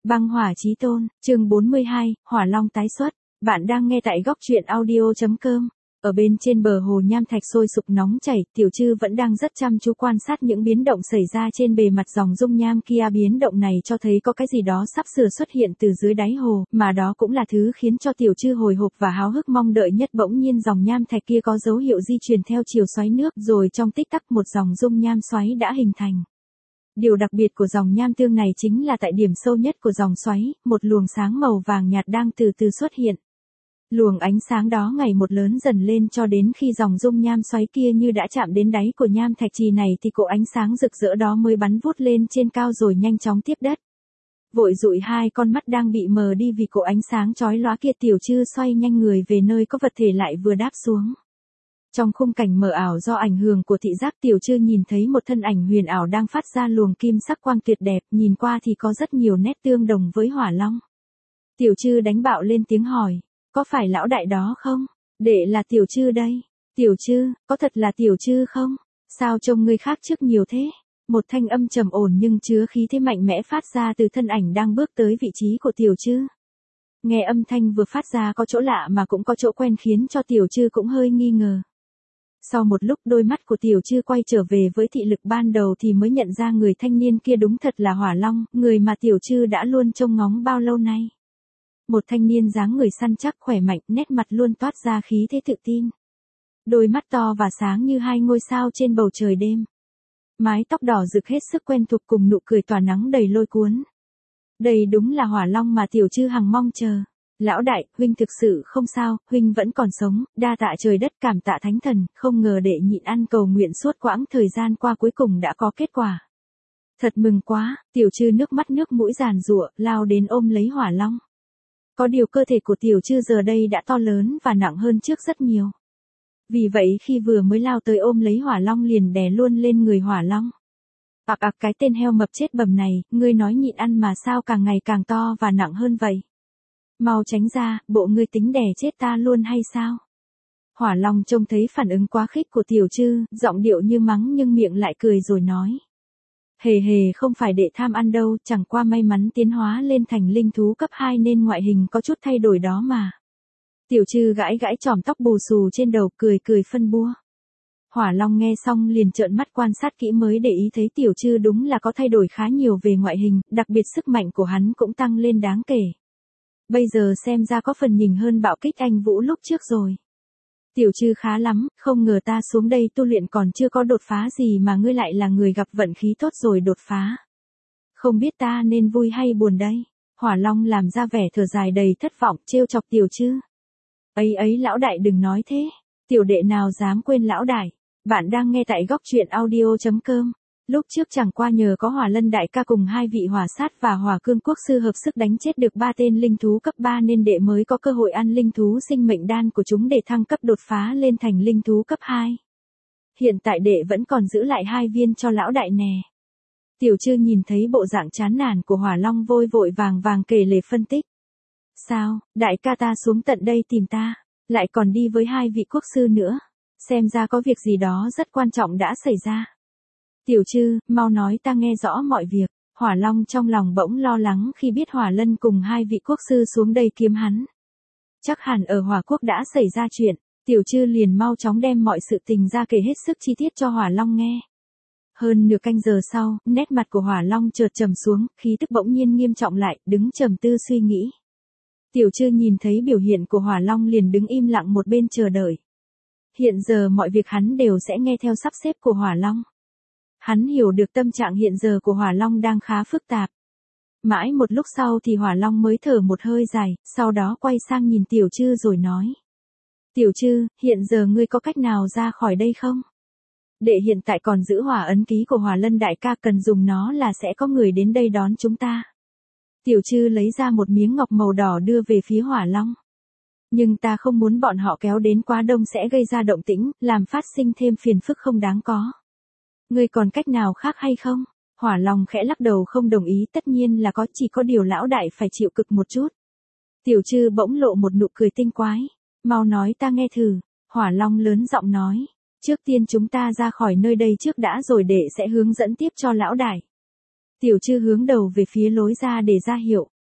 Băng hỏa chí tôn, chương 42, Hỏa Long tái xuất. Bạn đang nghe tại góc truyện audio.com. Ở bên trên bờ hồ nham thạch sôi sục nóng chảy, Tiểu Trư vẫn đang rất chăm chú quan sát những biến động xảy ra trên bề mặt dòng dung nham kia. Biến động này cho thấy có cái gì đó sắp sửa xuất hiện từ dưới đáy hồ, mà đó cũng là thứ khiến cho Tiểu Trư hồi hộp và háo hức mong đợi nhất. Bỗng nhiên dòng nham thạch kia có dấu hiệu di chuyển theo chiều xoáy nước, rồi trong tích tắc một dòng dung nham xoáy đã hình thành. Điều đặc biệt của dòng nham tương này chính là tại điểm sâu nhất của dòng xoáy, một luồng sáng màu vàng nhạt đang từ từ xuất hiện. Luồng ánh sáng đó ngày một lớn dần lên cho đến khi dòng dung nham xoáy kia như đã chạm đến đáy của nham thạch trì này thì cỗ ánh sáng rực rỡ đó mới bắn vút lên trên cao rồi nhanh chóng tiếp đất. Vội dụi hai con mắt đang bị mờ đi vì cỗ ánh sáng chói lóa kia, Tiểu Trư xoay nhanh người về nơi có vật thể lại vừa đáp xuống. Trong khung cảnh mờ ảo do ảnh hưởng của thị giác, Tiểu Trư nhìn thấy một thân ảnh huyền ảo đang phát ra luồng kim sắc quang tuyệt đẹp, nhìn qua thì có rất nhiều nét tương đồng với Hỏa Long. Tiểu Trư đánh bạo lên tiếng hỏi, có phải lão đại đó không? Đệ là Tiểu Trư đây. Tiểu Trư, có thật là Tiểu Trư không? Sao trông ngươi khác trước nhiều thế? Một thanh âm trầm ổn nhưng chứa khí thế mạnh mẽ phát ra từ thân ảnh đang bước tới vị trí của Tiểu Trư. Nghe âm thanh vừa phát ra có chỗ lạ mà cũng có chỗ quen khiến cho Tiểu Trư cũng hơi nghi ngờ. Sau một lúc đôi mắt của Tiểu Trư quay trở về với thị lực ban đầu thì mới nhận ra người thanh niên kia đúng thật là Hỏa Long, người mà Tiểu Trư đã luôn trông ngóng bao lâu nay. Một thanh niên dáng người săn chắc khỏe mạnh, nét mặt luôn toát ra khí thế tự tin. Đôi mắt to và sáng như hai ngôi sao trên bầu trời đêm. Mái tóc đỏ rực hết sức quen thuộc cùng nụ cười tỏa nắng đầy lôi cuốn. Đây đúng là Hỏa Long mà Tiểu Trư hằng mong chờ. Lão đại, huynh thực sự không sao, huynh vẫn còn sống, đa tạ trời đất, cảm tạ thánh thần, không ngờ đệ nhịn ăn cầu nguyện suốt quãng thời gian qua cuối cùng đã có kết quả. Thật mừng quá, Tiểu Trư nước mắt nước mũi giàn giụa, lao đến ôm lấy Hỏa Long. Có điều cơ thể của Tiểu Trư giờ đây đã to lớn và nặng hơn trước rất nhiều. Vì vậy khi vừa mới lao tới ôm lấy Hỏa Long liền đè luôn lên người Hỏa Long. Cái tên heo mập chết bầm này, ngươi nói nhịn ăn mà sao càng ngày càng to và nặng hơn vậy? Mau tránh ra, bộ ngươi tính đè chết ta luôn hay sao? Hỏa Long trông thấy phản ứng quá khích của Tiểu Trư, giọng điệu như mắng nhưng miệng lại cười rồi nói. Hề không phải đệ tham ăn đâu, chẳng qua may mắn tiến hóa lên thành linh thú cấp 2 nên ngoại hình có chút thay đổi đó mà. Tiểu Trư gãi gãi chòm tóc bù xù trên đầu, cười phân bua. Hỏa Long nghe xong liền trợn mắt quan sát kỹ mới để ý thấy Tiểu Trư đúng là có thay đổi khá nhiều về ngoại hình, đặc biệt sức mạnh của hắn cũng tăng lên đáng kể. Bây giờ xem ra có phần nhỉnh hơn Bạo Kích Anh Vũ lúc trước rồi. Tiểu Trư khá lắm, không ngờ ta xuống đây tu luyện còn chưa có đột phá gì mà ngươi lại là người gặp vận khí tốt rồi đột phá. Không biết ta nên vui hay buồn đây? Hỏa Long làm ra vẻ thở dài đầy thất vọng, trêu chọc Tiểu Trư. Ấy lão đại đừng nói thế, tiểu đệ nào dám quên lão đại. Bạn đang nghe tại góc truyện audio.com. Lúc trước chẳng qua nhờ có Hỏa Lân đại ca cùng hai vị Hỏa Sát và Hỏa Cương Quốc sư hợp sức đánh chết được 3 tên linh thú cấp 3 nên đệ mới có cơ hội ăn linh thú sinh mệnh đan của chúng để thăng cấp đột phá lên thành linh thú cấp 2. Hiện tại đệ vẫn còn giữ lại 2 viên cho lão đại nè. Tiểu Trư nhìn thấy bộ dạng chán nản của Hỏa Long vội vàng kể lể phân tích. Sao, đại ca ta xuống tận đây tìm ta, lại còn đi với 2 vị quốc sư nữa. Xem ra có việc gì đó rất quan trọng đã xảy ra. Tiểu Trư, mau nói ta nghe rõ mọi việc. Hỏa Long trong lòng bỗng lo lắng khi biết Hỏa Lân cùng 2 vị quốc sư xuống đây kiếm hắn. Chắc hẳn ở Hỏa Quốc đã xảy ra chuyện. Tiểu Trư liền mau chóng đem mọi sự tình ra kể hết sức chi tiết cho Hỏa Long nghe. Hơn nửa canh giờ sau, nét mặt của Hỏa Long chợt trầm xuống, khí tức bỗng nhiên nghiêm trọng lại, đứng trầm tư suy nghĩ. Tiểu Trư nhìn thấy biểu hiện của Hỏa Long liền đứng im lặng một bên chờ đợi. Hiện giờ mọi việc hắn đều sẽ nghe theo sắp xếp của Hỏa Long. Hắn hiểu được tâm trạng hiện giờ của Hỏa Long đang khá phức tạp. Mãi một lúc sau thì Hỏa Long mới thở một hơi dài, sau đó quay sang nhìn Tiểu Trư rồi nói. Tiểu Trư, hiện giờ ngươi có cách nào ra khỏi đây không? Đệ hiện tại còn giữ hỏa ấn ký của Hỏa Lân đại ca, cần dùng nó là sẽ có người đến đây đón chúng ta. Tiểu Trư lấy ra một miếng ngọc màu đỏ đưa về phía Hỏa Long. Nhưng ta không muốn bọn họ kéo đến quá đông sẽ gây ra động tĩnh, làm phát sinh thêm phiền phức không đáng có. Ngươi còn cách nào khác hay không? Hỏa Long khẽ lắc đầu không đồng ý, tất nhiên là có, chỉ có điều lão đại phải chịu cực một chút. Tiểu Trư bỗng lộ một nụ cười tinh quái. Mau nói ta nghe thử. Hỏa Long lớn giọng nói. Trước tiên chúng ta ra khỏi nơi đây trước đã rồi đệ sẽ hướng dẫn tiếp cho lão đại. Tiểu Trư hướng đầu về phía lối ra để ra hiệu.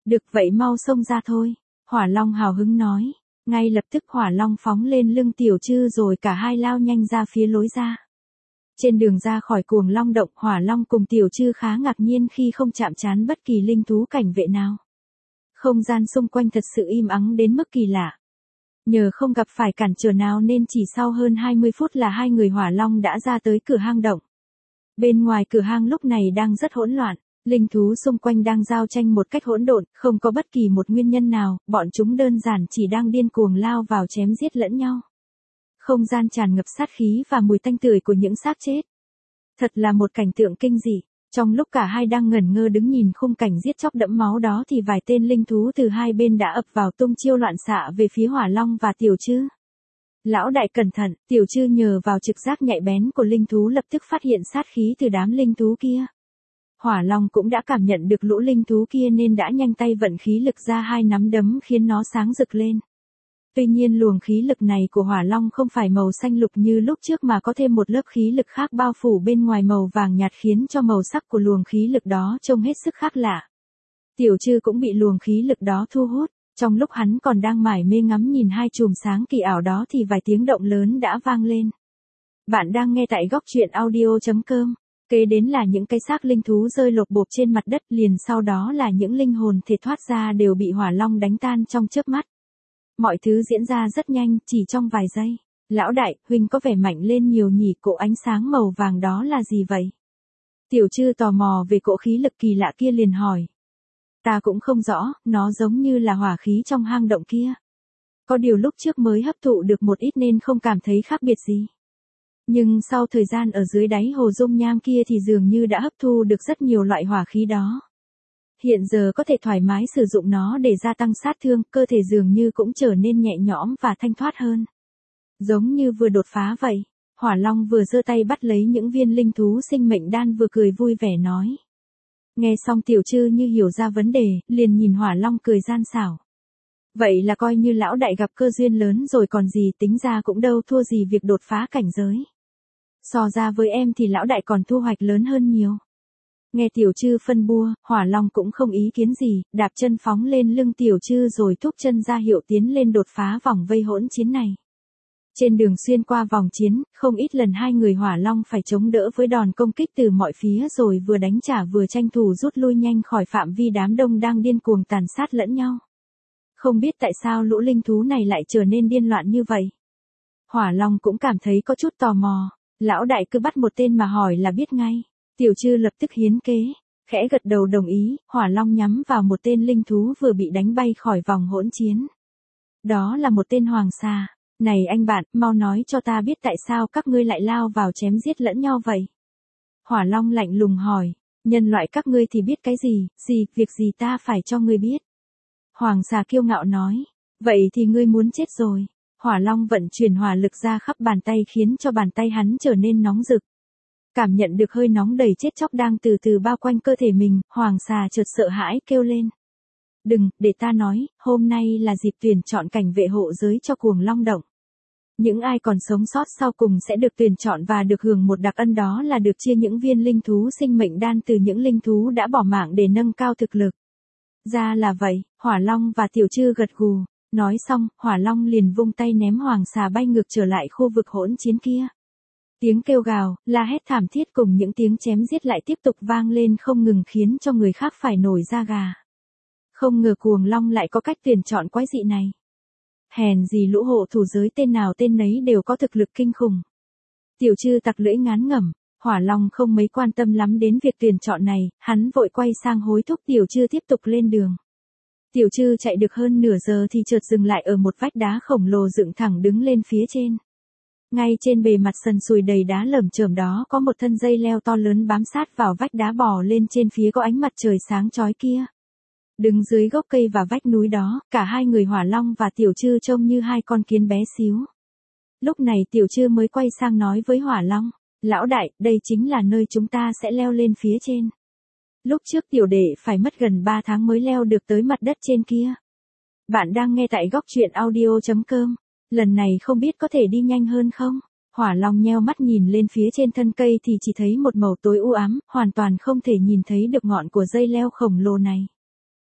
Được vậy mau xông ra thôi. Hỏa Long hào hứng nói. Ngay lập tức Hỏa Long phóng lên lưng Tiểu Trư rồi cả hai lao nhanh ra phía lối ra. Trên đường ra khỏi Cuồng Long động, Hỏa Long cùng Tiểu Trư khá ngạc nhiên khi không chạm trán bất kỳ linh thú cảnh vệ nào. Không gian xung quanh thật sự im ắng đến mức kỳ lạ. Nhờ không gặp phải cản trở nào nên chỉ sau hơn 20 phút là hai người Hỏa Long đã ra tới cửa hang động. Bên ngoài cửa hang lúc này đang rất hỗn loạn, linh thú xung quanh đang giao tranh một cách hỗn độn, không có bất kỳ một nguyên nhân nào, bọn chúng đơn giản chỉ đang điên cuồng lao vào chém giết lẫn nhau. Không gian tràn ngập sát khí và mùi tanh tưởi của những xác chết. Thật là một cảnh tượng kinh dị. Trong lúc cả hai đang ngẩn ngơ đứng nhìn khung cảnh giết chóc đẫm máu đó thì vài tên linh thú từ hai bên đã ập vào tung chiêu loạn xạ về phía Hỏa Long và Tiểu Trư. Lão đại cẩn thận, Tiểu Trư nhờ vào trực giác nhạy bén của linh thú lập tức phát hiện sát khí từ đám linh thú kia. Hỏa Long cũng đã cảm nhận được lũ linh thú kia nên đã nhanh tay vận khí lực ra hai nắm đấm khiến nó sáng rực lên. Tuy nhiên luồng khí lực này của Hỏa Long không phải màu xanh lục như lúc trước mà có thêm một lớp khí lực khác bao phủ bên ngoài màu vàng nhạt khiến cho màu sắc của luồng khí lực đó trông hết sức khác lạ. Tiểu Trư cũng bị luồng khí lực đó thu hút, trong lúc hắn còn đang mải mê ngắm nhìn hai chùm sáng kỳ ảo đó thì vài tiếng động lớn đã vang lên. Bạn đang nghe tại góc truyện audio.com. Kế đến là những cái xác linh thú rơi lột bộp trên mặt đất, liền sau đó là những linh hồn thể thoát ra đều bị Hỏa Long đánh tan trong chớp mắt. Mọi thứ diễn ra rất nhanh, chỉ trong vài giây. Lão đại, huynh có vẻ mạnh lên nhiều nhỉ, cỗ ánh sáng màu vàng đó là gì vậy? Tiểu Trư tò mò về cỗ khí lực kỳ lạ kia liền hỏi. Ta cũng không rõ, nó giống như là hỏa khí trong hang động kia. Có điều lúc trước mới hấp thụ được một ít nên không cảm thấy khác biệt gì. Nhưng sau thời gian ở dưới đáy hồ dung nham kia thì dường như đã hấp thu được rất nhiều loại hỏa khí đó. Hiện giờ có thể thoải mái sử dụng nó để gia tăng sát thương, cơ thể dường như cũng trở nên nhẹ nhõm và thanh thoát hơn. Giống như vừa đột phá vậy. Hỏa Long vừa giơ tay bắt lấy những viên linh thú sinh mệnh đan vừa cười vui vẻ nói. Nghe xong Tiểu Trư như hiểu ra vấn đề, liền nhìn Hỏa Long cười gian xảo. Vậy là coi như lão đại gặp cơ duyên lớn rồi còn gì, tính ra cũng đâu thua gì việc đột phá cảnh giới. So ra với em thì lão đại còn thu hoạch lớn hơn nhiều. Nghe Tiểu Trư phân bua, Hỏa Long cũng không ý kiến gì, đạp chân phóng lên lưng Tiểu Trư rồi thúc chân ra hiệu tiến lên đột phá vòng vây hỗn chiến này. Trên đường xuyên qua vòng chiến, không ít lần hai người Hỏa Long phải chống đỡ với đòn công kích từ mọi phía rồi vừa đánh trả vừa tranh thủ rút lui nhanh khỏi phạm vi đám đông đang điên cuồng tàn sát lẫn nhau. Không biết tại sao lũ linh thú này lại trở nên điên loạn như vậy. Hỏa Long cũng cảm thấy có chút tò mò, lão đại cứ bắt một tên mà hỏi là biết ngay. Tiểu Trư lập tức hiến kế, khẽ gật đầu đồng ý, Hỏa Long nhắm vào một tên linh thú vừa bị đánh bay khỏi vòng hỗn chiến. Đó là một tên hoàng xà. Này anh bạn, mau nói cho ta biết tại sao các ngươi lại lao vào chém giết lẫn nhau vậy? Hỏa Long lạnh lùng hỏi, nhân loại các ngươi thì biết cái gì, việc gì ta phải cho ngươi biết? Hoàng xà kiêu ngạo nói, vậy thì ngươi muốn chết rồi. Hỏa Long vận chuyển hỏa lực ra khắp bàn tay khiến cho bàn tay hắn trở nên nóng rực. Cảm nhận được hơi nóng đầy chết chóc đang từ từ bao quanh cơ thể mình, Hoàng xà chợt sợ hãi kêu lên. Đừng, để ta nói, hôm nay là dịp tuyển chọn cảnh vệ hộ giới cho Cuồng Long động. Những ai còn sống sót sau cùng sẽ được tuyển chọn và được hưởng một đặc ân, đó là được chia những viên linh thú sinh mệnh đan từ những linh thú đã bỏ mạng để nâng cao thực lực. Ra là vậy, Hỏa Long và Tiểu Trư gật gù. Nói xong, Hỏa Long liền vung tay ném Hoàng xà bay ngược trở lại khu vực hỗn chiến kia. Tiếng kêu gào, la hét thảm thiết cùng những tiếng chém giết lại tiếp tục vang lên không ngừng khiến cho người khác phải nổi da gà. Không ngờ Cuồng Long lại có cách tuyển chọn quái dị này. Hèn gì lũ hộ thủ giới tên nào tên nấy đều có thực lực kinh khủng. Tiểu Trư tặc lưỡi ngán ngẩm, Hỏa Long không mấy quan tâm lắm đến việc tuyển chọn này, hắn vội quay sang hối thúc Tiểu Trư tiếp tục lên đường. Tiểu Trư chạy được hơn nửa giờ thì chợt dừng lại ở một vách đá khổng lồ dựng thẳng đứng lên phía trên. Ngay trên bề mặt sần sùi đầy đá lởm chởm đó có một thân dây leo to lớn bám sát vào vách đá bò lên trên phía có ánh mặt trời sáng chói kia. Đứng dưới gốc cây và vách núi đó, cả hai người Hỏa Long và Tiểu Trư trông như hai con kiến bé xíu. Lúc này Tiểu Trư mới quay sang nói với Hỏa Long, lão đại, đây chính là nơi chúng ta sẽ leo lên phía trên. Lúc trước tiểu đệ phải mất gần 3 tháng mới leo được tới mặt đất trên kia. Bạn đang nghe tại góc truyện audio.com. Lần này không biết có thể đi nhanh hơn không? Hỏa Long nheo mắt nhìn lên phía trên thân cây thì chỉ thấy một màu tối u ám, hoàn toàn không thể nhìn thấy được ngọn của dây leo khổng lồ này.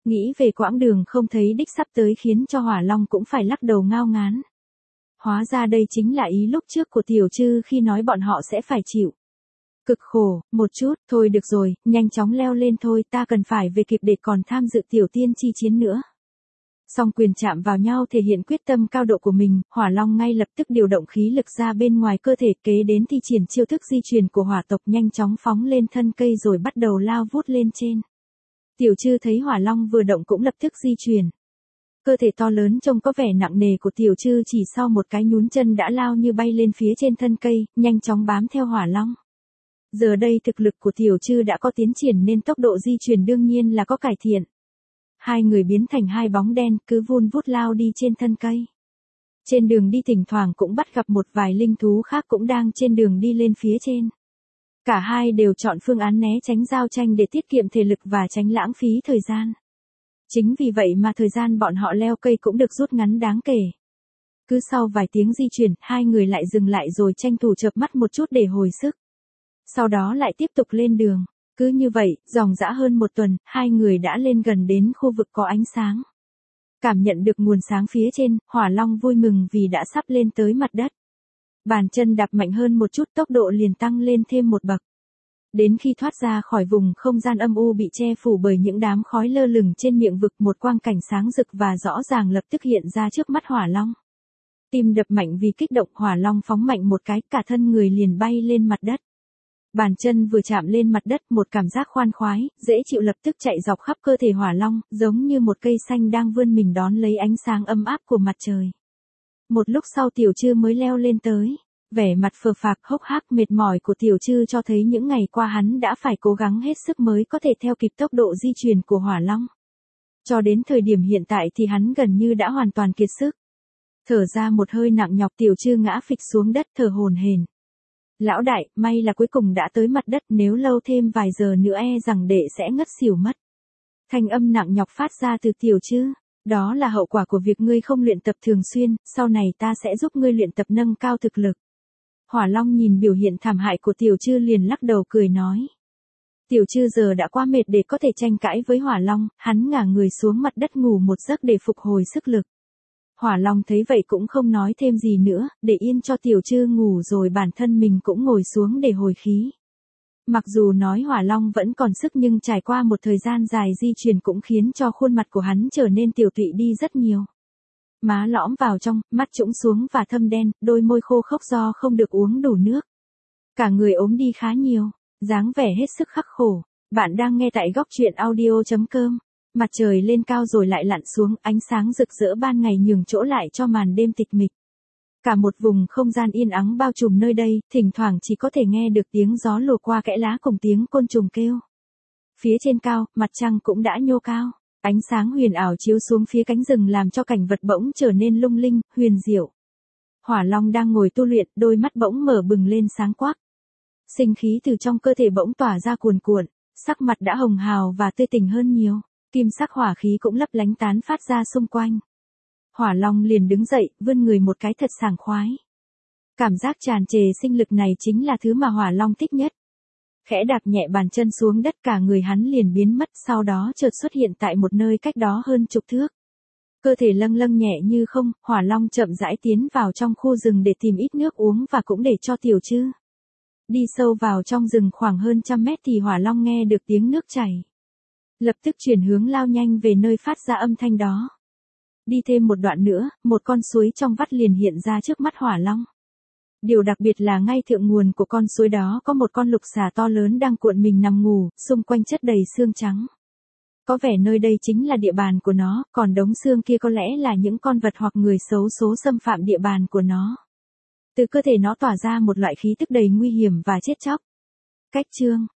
Nghĩ về quãng đường không thấy đích sắp tới khiến cho Hỏa Long cũng phải lắc đầu ngao ngán. Hóa ra đây chính là ý lúc trước của Tiểu Trư khi nói bọn họ sẽ phải chịu cực khổ, một chút, thôi được rồi, nhanh chóng leo lên thôi, ta cần phải về kịp để còn tham dự tiểu tiên chi chiến nữa. Song quyền chạm vào nhau thể hiện quyết tâm cao độ của mình, Hỏa Long ngay lập tức điều động khí lực ra bên ngoài cơ thể, kế đến thi triển chiêu thức di truyền của hỏa tộc, nhanh chóng phóng lên thân cây rồi bắt đầu lao vút lên trên. Tiểu Trư thấy Hỏa Long vừa động cũng lập tức di chuyển. Cơ thể to lớn trông có vẻ nặng nề của Tiểu Trư chỉ sau một cái nhún chân đã lao như bay lên phía trên thân cây, nhanh chóng bám theo Hỏa Long. Giờ đây thực lực của Tiểu Trư đã có tiến triển nên tốc độ di chuyển đương nhiên là có cải thiện. Hai người biến thành hai bóng đen cứ vun vút lao đi trên thân cây. Trên đường đi thỉnh thoảng cũng bắt gặp một vài linh thú khác cũng đang trên đường đi lên phía trên. Cả hai đều chọn phương án né tránh giao tranh để tiết kiệm thể lực và tránh lãng phí thời gian. Chính vì vậy mà thời gian bọn họ leo cây cũng được rút ngắn đáng kể. Cứ sau vài tiếng di chuyển, hai người lại dừng lại rồi tranh thủ chợp mắt một chút để hồi sức. Sau đó lại tiếp tục lên đường. Cứ như vậy, dòng dã hơn một tuần, hai người đã lên gần đến khu vực có ánh sáng. Cảm nhận được nguồn sáng phía trên, Hỏa Long vui mừng vì đã sắp lên tới mặt đất. Bàn chân đạp mạnh hơn một chút, tốc độ liền tăng lên thêm một bậc. Đến khi thoát ra khỏi vùng không gian âm u bị che phủ bởi những đám khói lơ lửng trên miệng vực, một quang cảnh sáng rực và rõ ràng lập tức hiện ra trước mắt Hỏa Long. Tim đập mạnh vì kích động, Hỏa Long phóng mạnh một cái, cả thân người liền bay lên mặt đất. Bàn chân vừa chạm lên mặt đất, một cảm giác khoan khoái, dễ chịu lập tức chạy dọc khắp cơ thể Hỏa Long, giống như một cây xanh đang vươn mình đón lấy ánh sáng ấm áp của mặt trời. Một lúc sau Tiểu Trư mới leo lên tới. Vẻ mặt phờ phạc hốc hác mệt mỏi của Tiểu Trư cho thấy những ngày qua hắn đã phải cố gắng hết sức mới có thể theo kịp tốc độ di chuyển của Hỏa Long. Cho đến thời điểm hiện tại thì hắn gần như đã hoàn toàn kiệt sức. Thở ra một hơi nặng nhọc, Tiểu Trư ngã phịch xuống đất thở hổn hển. Lão đại, may là cuối cùng đã tới mặt đất, nếu lâu thêm vài giờ nữa e rằng đệ sẽ ngất xỉu mất. Thanh âm nặng nhọc phát ra từ Tiểu Trư. Đó là hậu quả của việc ngươi không luyện tập thường xuyên, sau này ta sẽ giúp ngươi luyện tập nâng cao thực lực. Hỏa Long nhìn biểu hiện thảm hại của Tiểu Trư liền lắc đầu cười nói. Tiểu Trư giờ đã quá mệt để có thể tranh cãi với Hỏa Long, hắn ngả người xuống mặt đất ngủ một giấc để phục hồi sức lực. Hỏa Long thấy vậy cũng không nói thêm gì nữa, để yên cho Tiểu Trư ngủ rồi bản thân mình cũng ngồi xuống để hồi khí. Mặc dù nói Hỏa Long vẫn còn sức nhưng trải qua một thời gian dài di chuyển cũng khiến cho khuôn mặt của hắn trở nên tiều tụy đi rất nhiều. Má lõm vào trong, mắt trũng xuống và thâm đen, đôi môi khô khốc do không được uống đủ nước. Cả người ốm đi khá nhiều, dáng vẻ hết sức khắc khổ. Bạn đang nghe tại góc truyện audio.com. Mặt trời lên cao rồi lại lặn xuống, ánh sáng rực rỡ ban ngày nhường chỗ lại cho màn đêm tịch mịch. Cả một vùng không gian yên ắng bao trùm nơi đây, thỉnh thoảng chỉ có thể nghe được tiếng gió lùa qua kẽ lá cùng tiếng côn trùng kêu. Phía trên cao, mặt trăng cũng đã nhô cao. Ánh sáng huyền ảo chiếu xuống phía cánh rừng làm cho cảnh vật bỗng trở nên lung linh, huyền diệu. Hỏa Long đang ngồi tu luyện, đôi mắt bỗng mở bừng lên sáng quắc. Sinh khí từ trong cơ thể bỗng tỏa ra cuồn cuộn, sắc mặt đã hồng hào và tươi tỉnh hơn nhiều, kim sắc hỏa khí cũng lấp lánh tán phát ra xung quanh. Hỏa Long liền đứng dậy, vươn người một cái thật sảng khoái. Cảm giác tràn trề sinh lực này chính là thứ mà Hỏa Long thích nhất. Khẽ đạp nhẹ bàn chân xuống đất, cả người hắn liền biến mất, sau đó chợt xuất hiện tại một nơi cách đó hơn chục thước. Cơ thể lâng lâng nhẹ như không, Hỏa Long chậm rãi tiến vào trong khu rừng để tìm ít nước uống và cũng để cho Tiểu Trư. Đi sâu vào trong rừng khoảng hơn 100 mét thì Hỏa Long nghe được tiếng nước chảy. Lập tức chuyển hướng lao nhanh về nơi phát ra âm thanh đó. Đi thêm một đoạn nữa, một con suối trong vắt liền hiện ra trước mắt Hỏa Long. Điều đặc biệt là ngay thượng nguồn của con suối đó có một con lục xà to lớn đang cuộn mình nằm ngủ, xung quanh chất đầy xương trắng. Có vẻ nơi đây chính là địa bàn của nó, còn đống xương kia có lẽ là những con vật hoặc người xấu số xâm phạm địa bàn của nó. Từ cơ thể nó tỏa ra một loại khí tức đầy nguy hiểm và chết chóc. Cách chương